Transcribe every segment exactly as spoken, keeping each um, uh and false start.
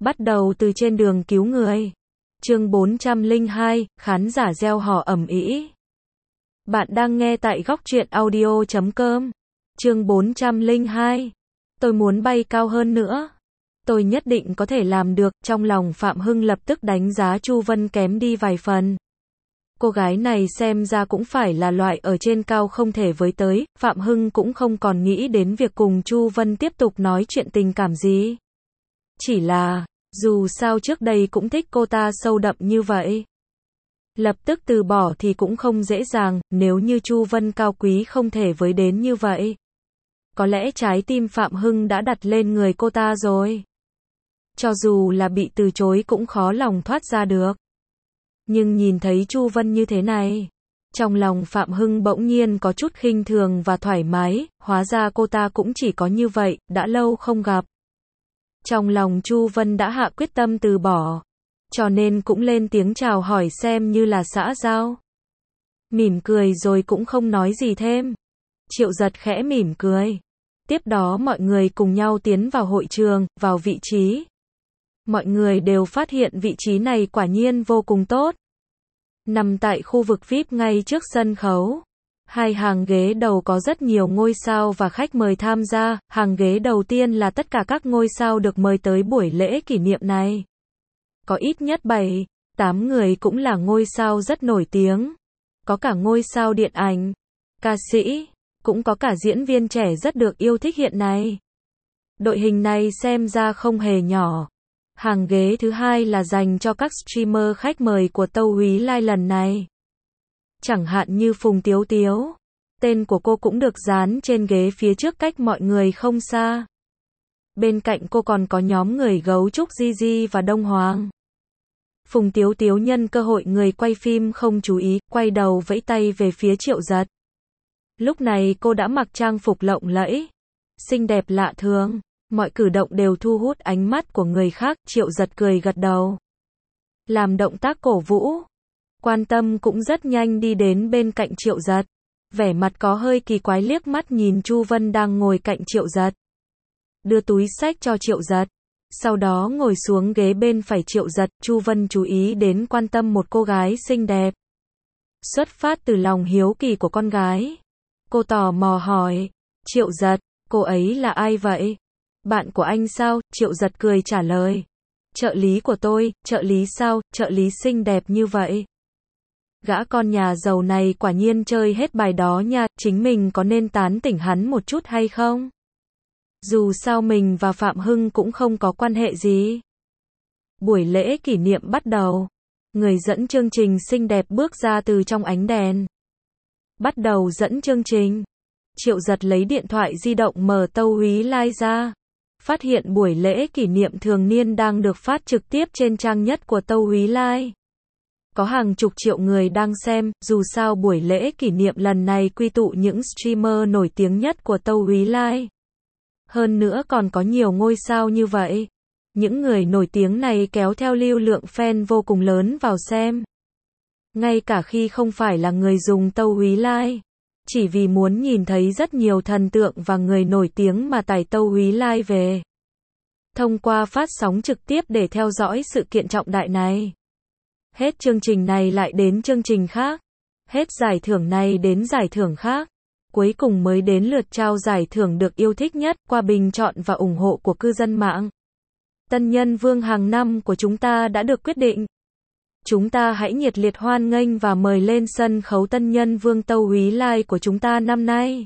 Bắt đầu từ trên đường cứu người. Chương bốn trăm lẻ hai, khán giả gieo hò ầm ĩ. Bạn đang nghe tại góc truyện audio chấm com. Chương bốn trăm lẻ hai. Tôi muốn bay cao hơn nữa. Tôi nhất định có thể làm được. Trong lòng Phạm Hưng lập tức đánh giá Chu Vân kém đi vài phần. Cô gái này xem ra cũng phải là loại ở trên cao không thể với tới. Phạm Hưng cũng không còn nghĩ đến việc cùng Chu Vân tiếp tục nói chuyện tình cảm gì. Chỉ là, dù sao trước đây cũng thích cô ta sâu đậm như vậy. Lập tức từ bỏ thì cũng không dễ dàng, nếu như Chu Vân cao quý không thể với đến như vậy. Có lẽ trái tim Phạm Hưng đã đặt lên người cô ta rồi. Cho dù là bị từ chối cũng khó lòng thoát ra được. Nhưng nhìn thấy Chu Vân như thế này, trong lòng Phạm Hưng bỗng nhiên có chút khinh thường và thoải mái, hóa ra cô ta cũng chỉ có như vậy, đã lâu không gặp. Trong lòng Chu Vân đã hạ quyết tâm từ bỏ, cho nên cũng lên tiếng chào hỏi xem như là xã giao. Mỉm cười rồi cũng không nói gì thêm. Triệu Giật khẽ mỉm cười. Tiếp đó mọi người cùng nhau tiến vào hội trường, vào vị trí. Mọi người đều phát hiện vị trí này quả nhiên vô cùng tốt. Nằm tại khu vực vi ai pi ngay trước sân khấu. Hai hàng ghế đầu có rất nhiều ngôi sao và khách mời tham gia. Hàng ghế đầu tiên là tất cả các ngôi sao được mời tới buổi lễ kỷ niệm này. Có ít nhất bảy, tám người cũng là ngôi sao rất nổi tiếng. Có cả ngôi sao điện ảnh, ca sĩ, cũng có cả diễn viên trẻ rất được yêu thích hiện nay. Đội hình này xem ra không hề nhỏ. Hàng ghế thứ hai là dành cho các streamer khách mời của Tâu Úy Lai lần này. Chẳng hạn như Phùng Tiếu Tiếu. Tên của cô cũng được dán trên ghế phía trước cách mọi người không xa. Bên cạnh cô còn có nhóm người Gấu Trúc Gigi và Đông Hoàng. Phùng Tiếu Tiếu nhân cơ hội người quay phim không chú ý, quay đầu vẫy tay về phía Triệu Giật. Lúc này cô đã mặc trang phục lộng lẫy, xinh đẹp lạ thường, mọi cử động đều thu hút ánh mắt của người khác. Triệu Giật cười gật đầu, làm động tác cổ vũ. Quan Tâm cũng rất nhanh đi đến bên cạnh Triệu Giật, vẻ mặt có hơi kỳ quái liếc mắt nhìn Chu Vân đang ngồi cạnh Triệu Giật. Đưa túi xách cho Triệu Giật, sau đó ngồi xuống ghế bên phải Triệu Giật. Chu Vân chú ý đến Quan Tâm, một cô gái xinh đẹp. Xuất phát từ lòng hiếu kỳ của con gái, cô tò mò hỏi, Triệu Giật, cô ấy là ai vậy? Bạn của anh sao? Triệu Giật cười trả lời, trợ lý của tôi. Trợ lý sao? Trợ lý xinh đẹp như vậy. Gã con nhà giàu này quả nhiên chơi hết bài đó nha, chính mình có nên tán tỉnh hắn một chút hay không? Dù sao mình và Phạm Hưng cũng không có quan hệ gì. Buổi lễ kỷ niệm bắt đầu. Người dẫn chương trình xinh đẹp bước ra từ trong ánh đèn. Bắt đầu dẫn chương trình. Triệu Giật lấy điện thoại di động mở Tâu Úy Lai ra. Phát hiện buổi lễ kỷ niệm thường niên đang được phát trực tiếp trên trang nhất của Tâu Úy Lai. Có hàng chục triệu người đang xem, dù sao buổi lễ kỷ niệm lần này quy tụ những streamer nổi tiếng nhất của Tâu Úy Lai. Hơn nữa còn có nhiều ngôi sao như vậy. Những người nổi tiếng này kéo theo lưu lượng fan vô cùng lớn vào xem. Ngay cả khi không phải là người dùng Tâu Úy Lai, chỉ vì muốn nhìn thấy rất nhiều thần tượng và người nổi tiếng mà tải Tâu Úy Lai về. Thông qua phát sóng trực tiếp để theo dõi sự kiện trọng đại này. Hết chương trình này lại đến chương trình khác. Hết giải thưởng này đến giải thưởng khác. Cuối cùng mới đến lượt trao giải thưởng được yêu thích nhất, qua bình chọn và ủng hộ của cư dân mạng. Tân nhân vương hàng năm của chúng ta đã được quyết định. Chúng ta hãy nhiệt liệt hoan nghênh và mời lên sân khấu tân nhân vương Tâu Úy Lai của chúng ta năm nay.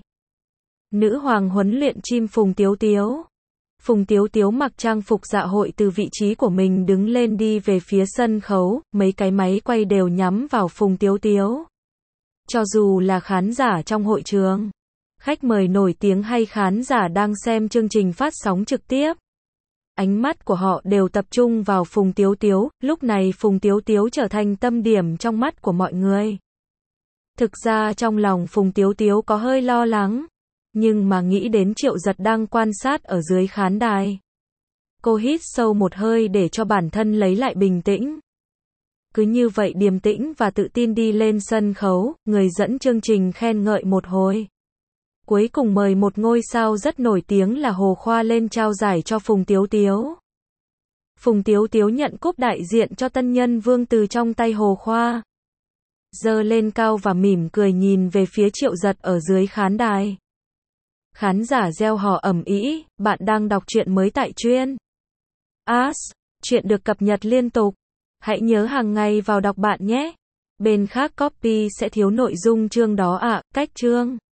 Nữ hoàng huấn luyện chim Phùng Tiếu Tiếu. Phùng Tiếu Tiếu mặc trang phục dạ hội từ vị trí của mình đứng lên đi về phía sân khấu, mấy cái máy quay đều nhắm vào Phùng Tiếu Tiếu. Cho dù là khán giả trong hội trường, khách mời nổi tiếng hay khán giả đang xem chương trình phát sóng trực tiếp, ánh mắt của họ đều tập trung vào Phùng Tiếu Tiếu. Lúc này Phùng Tiếu Tiếu trở thành tâm điểm trong mắt của mọi người. Thực ra trong lòng Phùng Tiếu Tiếu có hơi lo lắng, nhưng mà nghĩ đến Triệu Giật đang quan sát ở dưới khán đài, cô hít sâu một hơi để cho bản thân lấy lại bình tĩnh. Cứ như vậy điềm tĩnh và tự tin đi lên sân khấu, người dẫn chương trình khen ngợi một hồi. Cuối cùng mời một ngôi sao rất nổi tiếng là Hồ Khoa lên trao giải cho Phùng Tiếu Tiếu. Phùng Tiếu Tiếu nhận cúp đại diện cho tân nhân Vương từ trong tay Hồ Khoa. Giơ lên cao và mỉm cười nhìn về phía Triệu Giật ở dưới khán đài. Khán giả reo hò ầm ĩ, bạn đang đọc truyện mới tại Chuyên Ask, chuyện được cập nhật liên tục. Hãy nhớ hàng ngày vào đọc bạn nhé. Bên khác copy sẽ thiếu nội dung chương đó ạ, cách chương.